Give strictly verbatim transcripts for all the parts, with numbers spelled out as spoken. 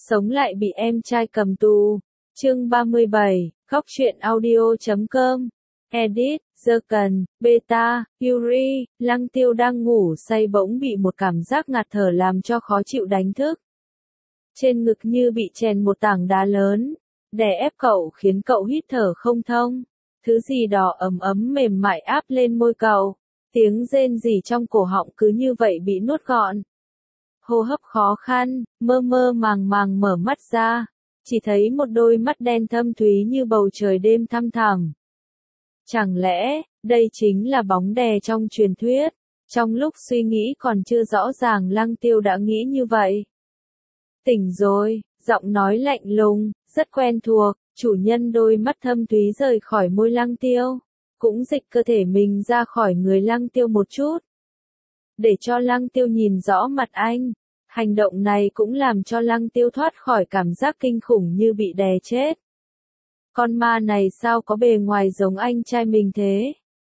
sống lại bị em trai cầm tù. Chương ba mươi bảy, góc truyện audio chấm com. Edit, Dơ Cần, Beta, Yuri, Lăng Tiêu đang ngủ say bỗng bị một cảm giác ngạt thở làm cho khó chịu đánh thức. Trên ngực như bị chèn một tảng đá lớn, đè ép cậu khiến cậu hít thở không thông. Thứ gì đó ấm ấm mềm mại áp lên môi cậu, tiếng rên rỉ trong cổ họng cứ như vậy bị nuốt gọn. Hô hấp khó khăn, mơ mơ màng màng mở mắt ra, chỉ thấy một đôi mắt đen thâm thúy như bầu trời đêm thăm thẳm. Chẳng lẽ, đây chính là bóng đè trong truyền thuyết? Trong lúc suy nghĩ còn chưa rõ ràng Lăng Tiêu đã nghĩ như vậy. Tỉnh rồi, giọng nói lạnh lùng, rất quen thuộc, chủ nhân đôi mắt thâm thúy rời khỏi môi Lăng Tiêu, cũng dịch cơ thể mình ra khỏi người Lăng Tiêu một chút. Để cho Lăng Tiêu nhìn rõ mặt anh, hành động này cũng làm cho Lăng Tiêu thoát khỏi cảm giác kinh khủng như bị đè chết. Con ma này sao có bề ngoài giống anh trai mình thế?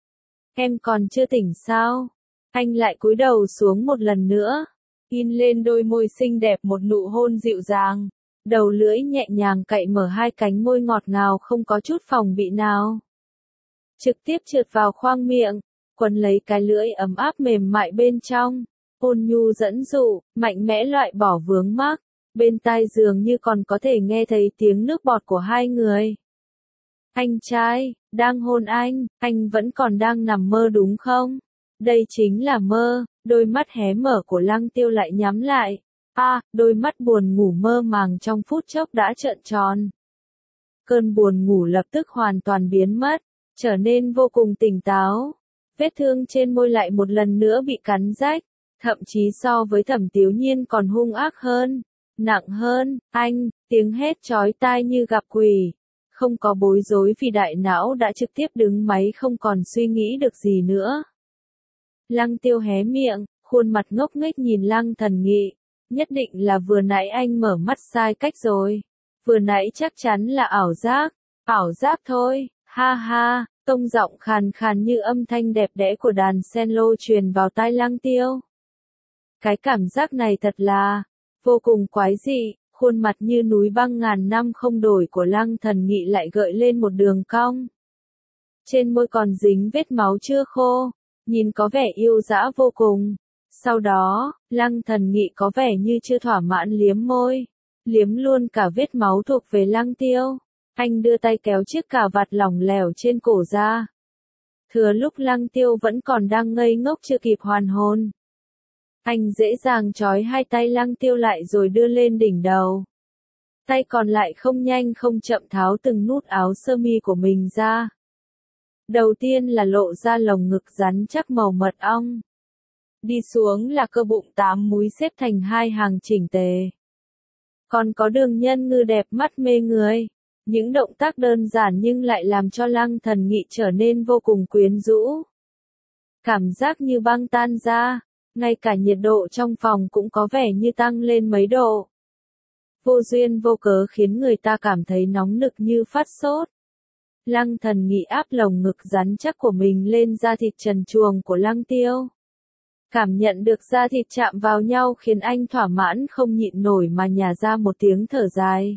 Em còn chưa tỉnh sao? Anh lại cúi đầu xuống một lần nữa, in lên đôi môi xinh đẹp một nụ hôn dịu dàng, đầu lưỡi nhẹ nhàng cạy mở hai cánh môi ngọt ngào không có chút phòng bị nào. Trực tiếp trượt vào khoang miệng, quấn lấy cái lưỡi ấm áp mềm mại bên trong, ôn nhu dẫn dụ, mạnh mẽ loại bỏ vướng mắc, bên tai dường như còn có thể nghe thấy tiếng nước bọt của hai người. Anh trai, đang hôn anh, anh vẫn còn đang nằm mơ đúng không? Đây chính là mơ, đôi mắt hé mở của Lăng Tiêu lại nhắm lại. A, à, đôi mắt buồn ngủ mơ màng trong phút chốc đã trợn tròn. Cơn buồn ngủ lập tức hoàn toàn biến mất, trở nên vô cùng tỉnh táo. Vết thương trên môi lại một lần nữa bị cắn rách, thậm chí so với Thẩm Tiếu Nhiên còn hung ác hơn, nặng hơn. Anh, tiếng hét chói tai như gặp quỷ. Không có bối rối vì đại não đã trực tiếp đứng máy không còn suy nghĩ được gì nữa. Lăng Tiêu hé miệng, khuôn mặt ngốc nghếch nhìn Lăng Thần Nghị. Nhất định là vừa nãy anh mở mắt sai cách rồi. Vừa nãy chắc chắn là ảo giác. Ảo giác thôi, ha ha, tông giọng khàn khàn như âm thanh đẹp đẽ của đàn cello truyền vào tai Lăng Tiêu. Cái cảm giác này thật là vô cùng quái dị. Khuôn mặt như núi băng ngàn năm không đổi của Lăng Thần Nghị lại gợi lên một đường cong. Trên môi còn dính vết máu chưa khô, nhìn có vẻ yêu dã vô cùng. Sau đó, Lăng Thần Nghị có vẻ như chưa thỏa mãn liếm môi, liếm luôn cả vết máu thuộc về Lăng Tiêu. Anh đưa tay kéo chiếc cà vạt lỏng lẻo trên cổ ra. Thừa lúc Lăng Tiêu vẫn còn đang ngây ngốc chưa kịp hoàn hồn, anh dễ dàng trói hai tay Lăng Tiêu lại rồi đưa lên đỉnh đầu. Tay còn lại không nhanh không chậm tháo từng nút áo sơ mi của mình ra. Đầu tiên là lộ ra lồng ngực rắn chắc màu mật ong. Đi xuống là cơ bụng tám múi xếp thành hai hàng chỉnh tề. Còn có đường nhân ngư đẹp mắt mê người. Những động tác đơn giản nhưng lại làm cho Lăng Thần Nghị trở nên vô cùng quyến rũ. Cảm giác như băng tan ra. Ngay cả nhiệt độ trong phòng cũng có vẻ như tăng lên mấy độ. Vô duyên vô cớ khiến người ta cảm thấy nóng nực như phát sốt. Lăng Thần Nghị áp lồng ngực rắn chắc của mình lên da thịt trần truồng của Lăng Tiêu. Cảm nhận được da thịt chạm vào nhau khiến anh thỏa mãn không nhịn nổi mà nhả ra một tiếng thở dài.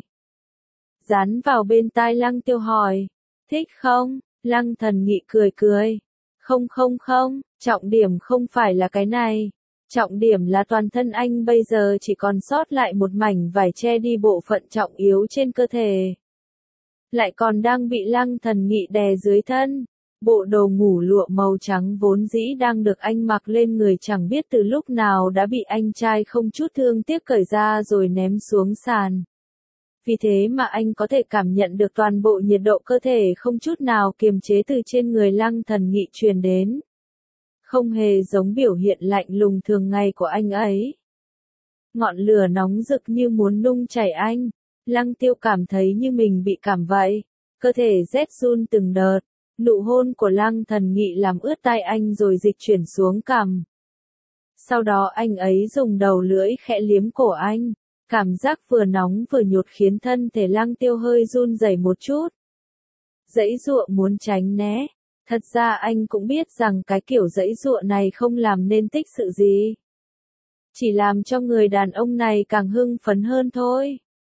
Dán vào bên tai Lăng Tiêu hỏi, thích không? Lăng Thần Nghị cười cười. Không không không, trọng điểm không phải là cái này. Trọng điểm là toàn thân anh bây giờ chỉ còn sót lại một mảnh vải che đi bộ phận trọng yếu trên cơ thể. Lại còn đang bị Lăng Thần Nghị đè dưới thân. Bộ đồ ngủ lụa màu trắng vốn dĩ đang được anh mặc lên người chẳng biết từ lúc nào đã bị anh trai không chút thương tiếc cởi ra rồi ném xuống sàn. Vì thế mà anh có thể cảm nhận được toàn bộ nhiệt độ cơ thể không chút nào kiềm chế từ trên người Lăng Thần Nghị truyền đến. Không hề giống biểu hiện lạnh lùng thường ngày của anh ấy. Ngọn lửa nóng rực như muốn nung chảy anh. Lăng Tiêu cảm thấy như mình bị cảm vậy. Cơ thể rét run từng đợt. Nụ hôn của Lăng Thần Nghị làm ướt tai anh rồi dịch chuyển xuống cằm. Sau đó anh ấy dùng đầu lưỡi khẽ liếm cổ anh. Cảm giác vừa nóng vừa nhột khiến thân thể Lăng Tiêu hơi run rẩy một chút. Giãy giụa muốn tránh né. Thật ra anh cũng biết rằng cái kiểu giãy giụa này không làm nên tích sự gì. Chỉ làm cho người đàn ông này càng hưng phấn hơn thôi.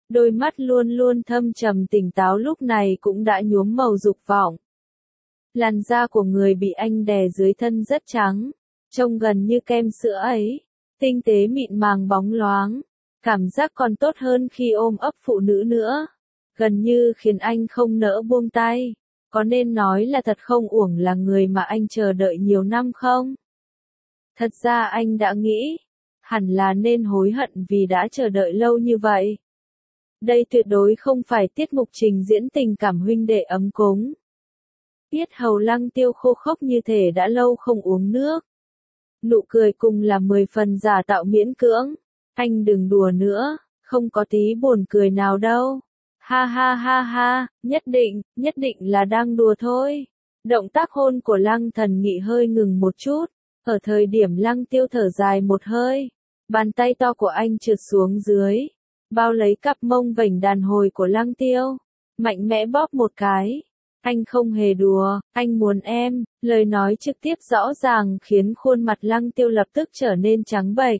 đôi mắt luôn luôn thâm trầm tỉnh táo lúc này cũng đã nhuốm màu dục vọng. Làn da của người bị anh đè dưới thân rất trắng, trông gần như kem sữa ấy, tinh tế mịn màng bóng loáng, cảm giác còn tốt hơn khi ôm ấp phụ nữ nữa, gần như khiến anh không nỡ buông tay. Có nên nói là thật không uổng là người mà anh chờ đợi nhiều năm không? Thật ra anh đã nghĩ, hẳn là nên hối hận vì đã chờ đợi lâu như vậy. Đây tuyệt đối không phải tiết mục trình diễn tình cảm huynh đệ ấm cúng. Yết hầu Lăng Tiêu khô khốc như thể đã lâu không uống nước. Nụ cười cùng là mười phần giả tạo miễn cưỡng. Anh đừng đùa nữa, không có tí buồn cười nào đâu. Ha ha ha ha, nhất định, nhất định là đang đùa thôi. Động tác hôn của Lăng Thần Nghị hơi ngừng một chút. Ở thời điểm Lăng Tiêu thở dài một hơi, bàn tay to của anh trượt xuống dưới, bao lấy cặp mông vểnh đàn hồi của Lăng Tiêu, mạnh mẽ bóp một cái. Anh không hề đùa, anh muốn em, lời nói trực tiếp rõ ràng khiến khuôn mặt Lăng Tiêu lập tức trở nên trắng bệch.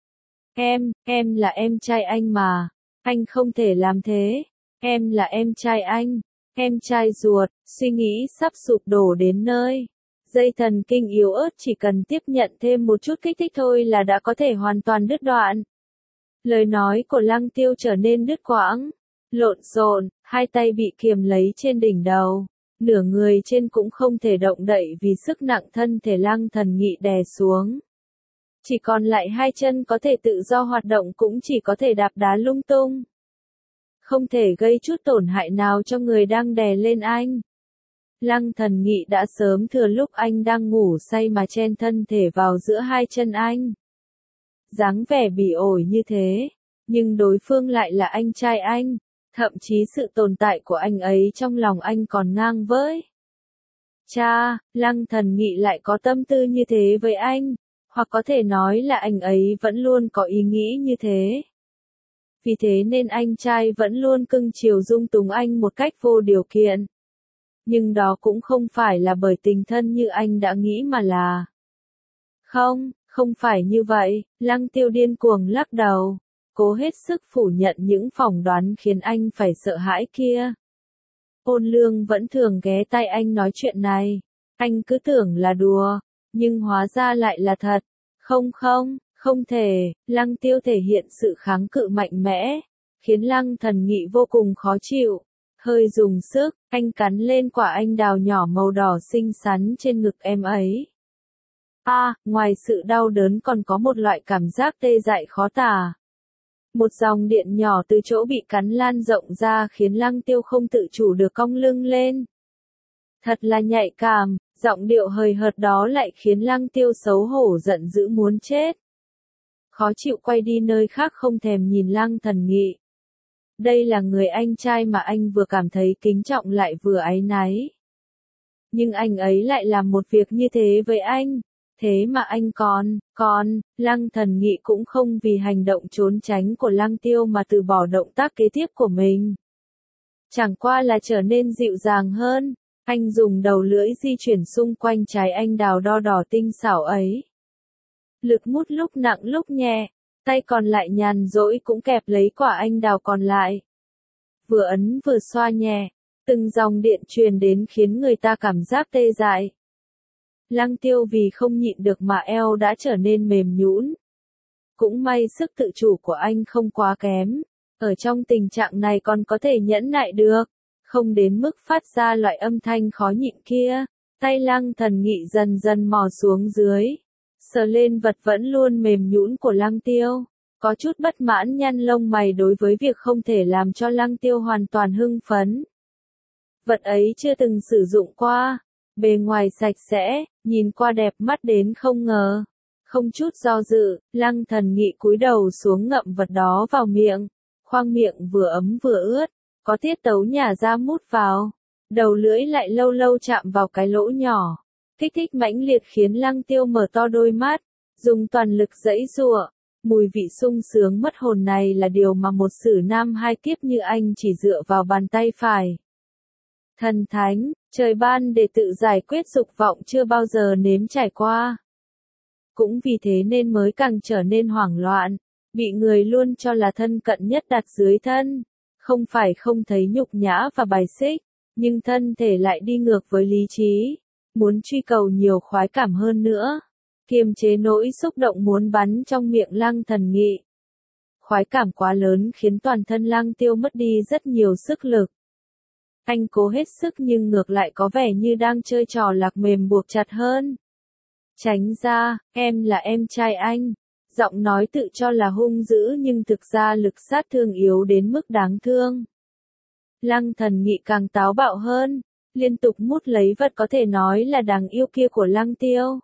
Em, em là em trai anh mà, anh không thể làm thế, em là em trai anh, em trai ruột, suy nghĩ sắp sụp đổ đến nơi. Dây thần kinh yếu ớt chỉ cần tiếp nhận thêm một chút kích thích thôi là đã có thể hoàn toàn đứt đoạn. Lời nói của Lăng Tiêu trở nên đứt quãng, lộn xộn, hai tay bị kiềm lấy trên đỉnh đầu, nửa người trên cũng không thể động đậy vì sức nặng thân thể Lăng Thần Nghị đè xuống. Chỉ còn lại hai chân có thể tự do hoạt động cũng chỉ có thể đạp đá lung tung. Không thể gây chút tổn hại nào cho người đang đè lên anh. Lăng Thần Nghị đã sớm thừa lúc anh đang ngủ say mà chen thân thể vào giữa hai chân anh. Dáng vẻ bỉ ổi như thế, nhưng đối phương lại là anh trai anh, thậm chí sự tồn tại của anh ấy trong lòng anh còn ngang với. Cha, Lăng Thần Nghị lại có tâm tư như thế với anh, hoặc có thể nói là anh ấy vẫn luôn có ý nghĩ như thế. Vì thế nên anh trai vẫn luôn cưng chiều dung túng anh một cách vô điều kiện. Nhưng đó cũng không phải là bởi tình thân như anh đã nghĩ mà là. Không, không phải như vậy, Lăng Tiêu điên cuồng lắc đầu, cố hết sức phủ nhận những phỏng đoán khiến anh phải sợ hãi kia. Ôn Lương vẫn thường ghé tai anh nói chuyện này, anh cứ tưởng là đùa, nhưng hóa ra lại là thật. Không không, không thể, Lăng Tiêu thể hiện sự kháng cự mạnh mẽ, khiến Lăng Thần Nghị vô cùng khó chịu. Hơi dùng sức, anh cắn lên quả anh đào nhỏ màu đỏ xinh xắn trên ngực em ấy. A, à, ngoài sự đau đớn còn có một loại cảm giác tê dại khó tả. Một dòng điện nhỏ từ chỗ bị cắn lan rộng ra khiến Lăng Tiêu không tự chủ được cong lưng lên. Thật là nhạy cảm, giọng điệu hời hợt đó lại khiến Lăng Tiêu xấu hổ giận dữ muốn chết. Khó chịu quay đi nơi khác không thèm nhìn Lăng Thần Nghị. Đây là người anh trai mà anh vừa cảm thấy kính trọng lại vừa áy náy. Nhưng anh ấy lại làm một việc như thế với anh. Thế mà anh còn, còn, Lăng Thần Nghị cũng không vì hành động trốn tránh của Lăng Tiêu mà từ bỏ động tác kế tiếp của mình. Chẳng qua là trở nên dịu dàng hơn, anh dùng đầu lưỡi di chuyển xung quanh trái anh đào đo đỏ tinh xảo ấy. Lực mút lúc nặng lúc nhẹ, tay còn lại nhàn rỗi cũng kẹp lấy quả anh đào còn lại. Vừa ấn vừa xoa nhẹ, từng dòng điện truyền đến khiến người ta cảm giác tê dại. Lăng Tiêu vì không nhịn được mà eo đã trở nên mềm nhũn. Cũng may sức tự chủ của anh không quá kém, ở trong tình trạng này còn có thể nhẫn nại được, không đến mức phát ra loại âm thanh khó nhịn kia. Tay Lăng Thần Nghị dần dần mò xuống dưới, sờ lên vật vẫn luôn mềm nhũn của Lăng Tiêu, có chút bất mãn nhăn lông mày đối với việc không thể làm cho Lăng Tiêu hoàn toàn hưng phấn. Vật ấy chưa từng sử dụng qua, bề ngoài sạch sẽ, nhìn qua đẹp mắt đến không ngờ. Không chút do dự, Lăng Thần Nghị cúi đầu xuống ngậm vật đó vào miệng, khoang miệng vừa ấm vừa ướt, có tiết tấu nhả ra mút vào, đầu lưỡi lại lâu lâu chạm vào cái lỗ nhỏ. Kích thích mãnh liệt khiến Lăng Tiêu mở to đôi mắt, dùng toàn lực giãy giụa. Mùi vị sung sướng mất hồn này là điều mà một sử nam hai kiếp như anh chỉ dựa vào bàn tay phải. Thần thánh, trời ban để tự giải quyết dục vọng chưa bao giờ nếm trải qua. Cũng vì thế nên mới càng trở nên hoảng loạn, bị người luôn cho là thân cận nhất đặt dưới thân. Không phải không thấy nhục nhã và bài xích, nhưng thân thể lại đi ngược với lý trí, muốn truy cầu nhiều khoái cảm hơn nữa, kiềm chế nỗi xúc động muốn bắn trong miệng Lăng Thần Nghị. Khoái cảm quá lớn khiến toàn thân Lăng Tiêu mất đi rất nhiều sức lực. Anh cố hết sức nhưng ngược lại có vẻ như đang chơi trò lạc mềm buộc chặt hơn. Tránh ra, em là em trai anh. Giọng nói tự cho là hung dữ nhưng thực ra lực sát thương yếu đến mức đáng thương. Lăng Thần Nghị càng táo bạo hơn, liên tục mút lấy vật có thể nói là đáng yêu kia của Lăng Tiêu.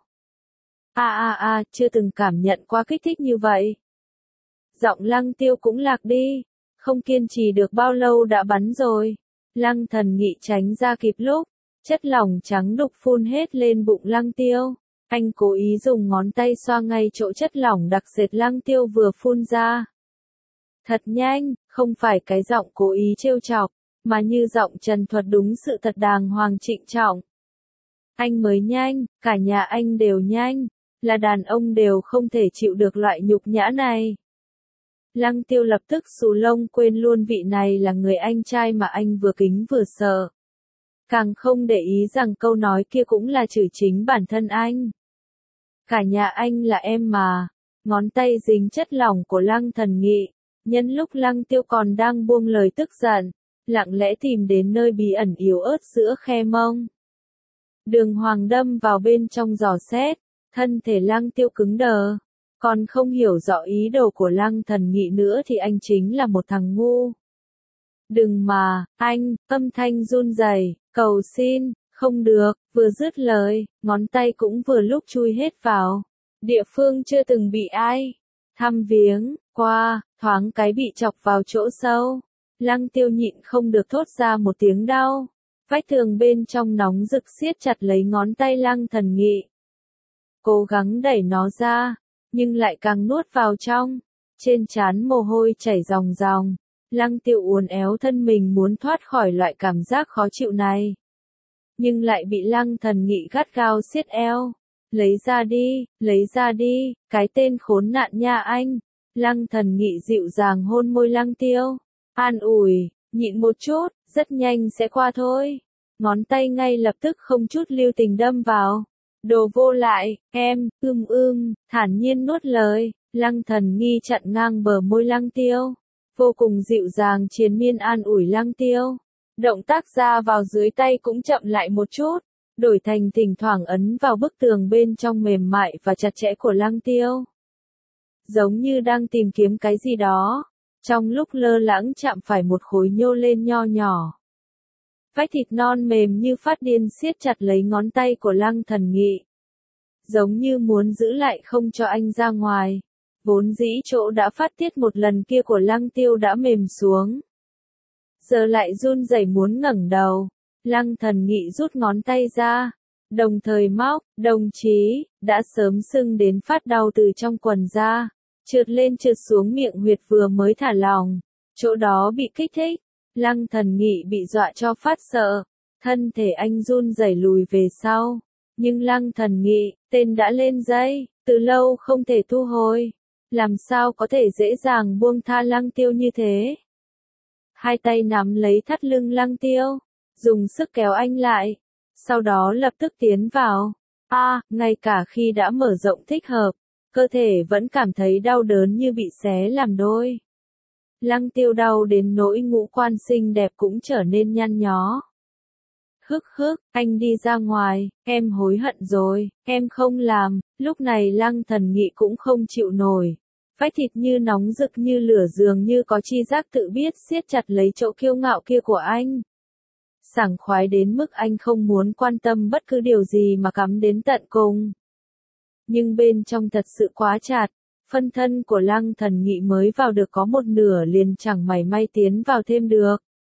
A a a, chưa từng cảm nhận qua kích thích như vậy. Giọng Lăng Tiêu cũng lạc đi, không kiên trì được bao lâu đã bắn rồi. Lăng Thần Nghị tránh ra kịp lúc, chất lỏng trắng đục phun hết lên bụng Lăng Tiêu. Anh cố ý dùng ngón tay xoa ngay chỗ chất lỏng đặc sệt Lăng Tiêu vừa phun ra. Thật nhanh, không phải cái giọng cố ý trêu chọc, mà như giọng trần thuật đúng sự thật đàng hoàng trịnh trọng. Anh mới nhanh, cả nhà anh đều nhanh, là đàn ông đều không thể chịu được loại nhục nhã này. Lăng Tiêu lập tức xù lông quên luôn vị này là người anh trai mà anh vừa kính vừa sợ. Càng không để ý rằng câu nói kia cũng là chửi chính bản thân anh. Cả nhà anh là em mà. Ngón tay dính chất lỏng của Lăng Thần Nghị, nhân lúc Lăng Tiêu còn đang buông lời tức giận, lặng lẽ tìm đến nơi bí ẩn yếu ớt giữa khe mông. Đường Hoàng đâm vào bên trong dò xét, thân thể Lăng Tiêu cứng đờ, còn không hiểu rõ ý đồ của Lăng Thần Nghị nữa thì anh chính là một thằng ngu. Đừng mà, anh, âm thanh run rẩy, cầu xin. Không được, vừa dứt lời, ngón tay cũng vừa lúc chui hết vào. Địa phương chưa từng bị ai thăm viếng qua, thoáng cái bị chọc vào chỗ sâu. Lăng Tiêu nhịn không được thốt ra một tiếng đau. Vách tường bên trong nóng rực siết chặt lấy ngón tay Lăng Thần Nghị. Cố gắng đẩy nó ra, nhưng lại càng nuốt vào trong. Trên trán mồ hôi chảy ròng ròng. Lăng Tiêu uốn éo thân mình muốn thoát khỏi loại cảm giác khó chịu này. Nhưng lại bị Lăng Thần Nghị gắt gao siết eo. Lấy ra đi, lấy ra đi, cái tên khốn nạn nha anh. Lăng Thần Nghị dịu dàng hôn môi Lăng Tiêu. An ủi, nhịn một chút, rất nhanh sẽ qua thôi. Ngón tay ngay lập tức không chút lưu tình đâm vào. Đồ vô lại, em, ưm ưm, thản nhiên nuốt lời. Lăng Thần Nghị chặn ngang bờ môi Lăng Tiêu. Vô cùng dịu dàng triền miên an ủi Lăng Tiêu. Động tác ra vào dưới tay cũng chậm lại một chút, đổi thành thỉnh thoảng ấn vào bức tường bên trong mềm mại và chặt chẽ của Lăng Tiêu. Giống như đang tìm kiếm cái gì đó, trong lúc lơ lãng chạm phải một khối nhô lên nho nhỏ. Vách thịt non mềm như phát điên siết chặt lấy ngón tay của Lăng Thần Nghị. Giống như muốn giữ lại không cho anh ra ngoài. Vốn dĩ chỗ đã phát tiết một lần kia của Lăng Tiêu đã mềm xuống. Giờ lại run rẩy muốn ngẩng đầu. Lăng Thần Nghị rút ngón tay ra. Đồng thời móc, đồng chí, đã sớm sưng đến phát đau từ trong quần ra. Trượt lên trượt xuống miệng huyệt vừa mới thả lỏng. Chỗ đó bị kích thích. Lăng Thần Nghị bị dọa cho phát sợ. Thân thể anh run rẩy lùi về sau. Nhưng Lăng Thần Nghị, tên đã lên dây, từ lâu không thể thu hồi. Làm sao có thể dễ dàng buông tha Lăng Tiêu như thế? Hai tay nắm lấy thắt lưng Lăng Tiêu, dùng sức kéo anh lại, sau đó lập tức tiến vào. A, à, ngay cả khi đã mở rộng thích hợp, cơ thể vẫn cảm thấy đau đớn như bị xé làm đôi. Lăng Tiêu đau đến nỗi ngũ quan xinh đẹp cũng trở nên nhăn nhó. Hức hức, anh đi ra ngoài, em hối hận rồi, em không làm. Lúc này Lăng Thần Nghị cũng không chịu nổi. Vách thịt như nóng rực như lửa dường như có chi giác tự biết siết chặt lấy chỗ kiêu ngạo kia của anh. Sảng khoái đến mức anh không muốn quan tâm bất cứ điều gì mà cắm đến tận cùng. Nhưng bên trong thật sự quá chặt, phân thân của Lăng Thần Nghị mới vào được có một nửa liền chẳng mảy may tiến vào thêm được.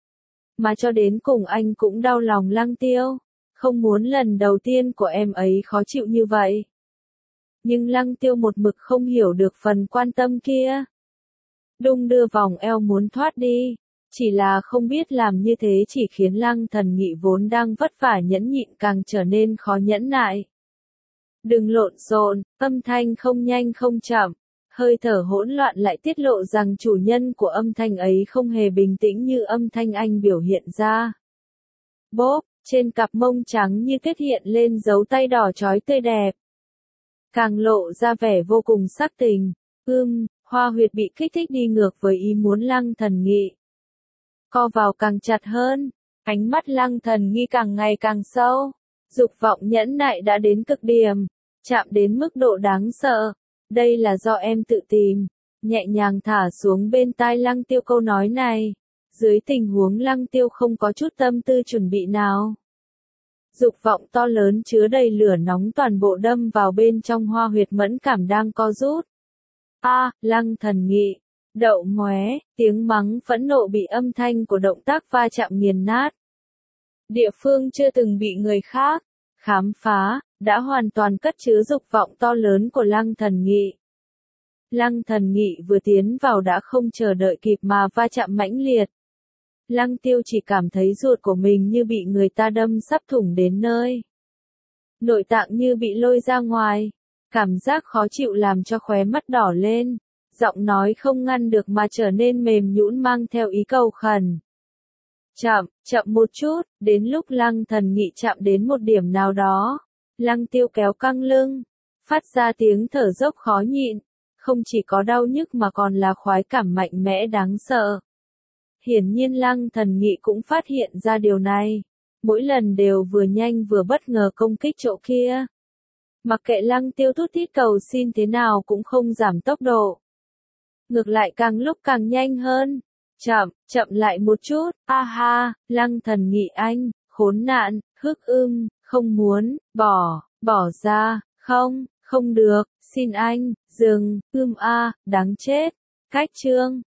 Mà cho đến cùng anh cũng đau lòng Lăng Tiêu, không muốn lần đầu tiên của em ấy khó chịu như vậy. Nhưng Lăng Tiêu một mực không hiểu được phần quan tâm kia. Đung đưa vòng eo muốn thoát đi, chỉ là không biết làm như thế chỉ khiến Lăng Thần Nghị vốn đang vất vả nhẫn nhịn càng trở nên khó nhẫn nại. Đừng lộn xộn, âm thanh không nhanh không chậm, Hơi thở hỗn loạn lại tiết lộ rằng chủ nhân của âm thanh ấy không hề bình tĩnh như âm thanh anh biểu hiện ra. Bốp, trên cặp mông trắng như kết hiện lên dấu tay đỏ chói tươi đẹp. Càng lộ ra vẻ vô cùng sắc tình. Ưm, Hoa Huyệt bị kích thích đi ngược với ý muốn Lăng Thần Nghị. Co vào càng chặt hơn, ánh mắt Lăng Thần Nghị càng ngày càng sâu. Dục vọng nhẫn nại đã đến cực điểm, chạm đến mức độ đáng sợ. Đây là do em tự tìm. Nhẹ nhàng thả xuống bên tai Lăng Tiêu câu nói này. Dưới tình huống Lăng Tiêu không có chút tâm tư chuẩn bị nào. Dục vọng to lớn chứa đầy lửa nóng toàn bộ đâm vào bên trong hoa huyệt mẫn cảm đang co rút. A, à, Lăng Thần Nghị, đậu ngoé, tiếng mắng phẫn nộ bị âm thanh của động tác va chạm nghiền nát. Địa phương chưa từng bị người khác khám phá, đã hoàn toàn cất chứa dục vọng to lớn của Lăng Thần Nghị. Lăng Thần Nghị vừa tiến vào đã không chờ đợi kịp mà va chạm mãnh liệt. Lăng Tiêu chỉ cảm thấy ruột của mình như bị người ta đâm sắp thủng đến nơi. Nội tạng như bị lôi ra ngoài. Cảm giác khó chịu làm cho khóe mắt đỏ lên. Giọng nói không ngăn được mà trở nên mềm nhũn mang theo ý cầu khẩn. Chậm, chậm một chút, đến lúc Lăng Thần Nghị chạm đến một điểm nào đó. Lăng Tiêu kéo căng lưng, phát ra tiếng thở dốc khó nhịn. Không chỉ có đau nhức mà còn là khoái cảm mạnh mẽ đáng sợ. Hiển nhiên Lăng Thần Nghị cũng phát hiện ra điều này. Mỗi lần đều vừa nhanh vừa bất ngờ công kích chỗ kia. Mặc kệ Lăng Tiêu thút thít cầu xin thế nào cũng không giảm tốc độ. Ngược lại càng lúc càng nhanh hơn. Chậm, chậm lại một chút, a ha, Lăng Thần Nghị anh, khốn nạn, hức ưng, không muốn, bỏ, bỏ ra, không, không được, xin anh, dừng, ưm a, đáng chết. Cách chương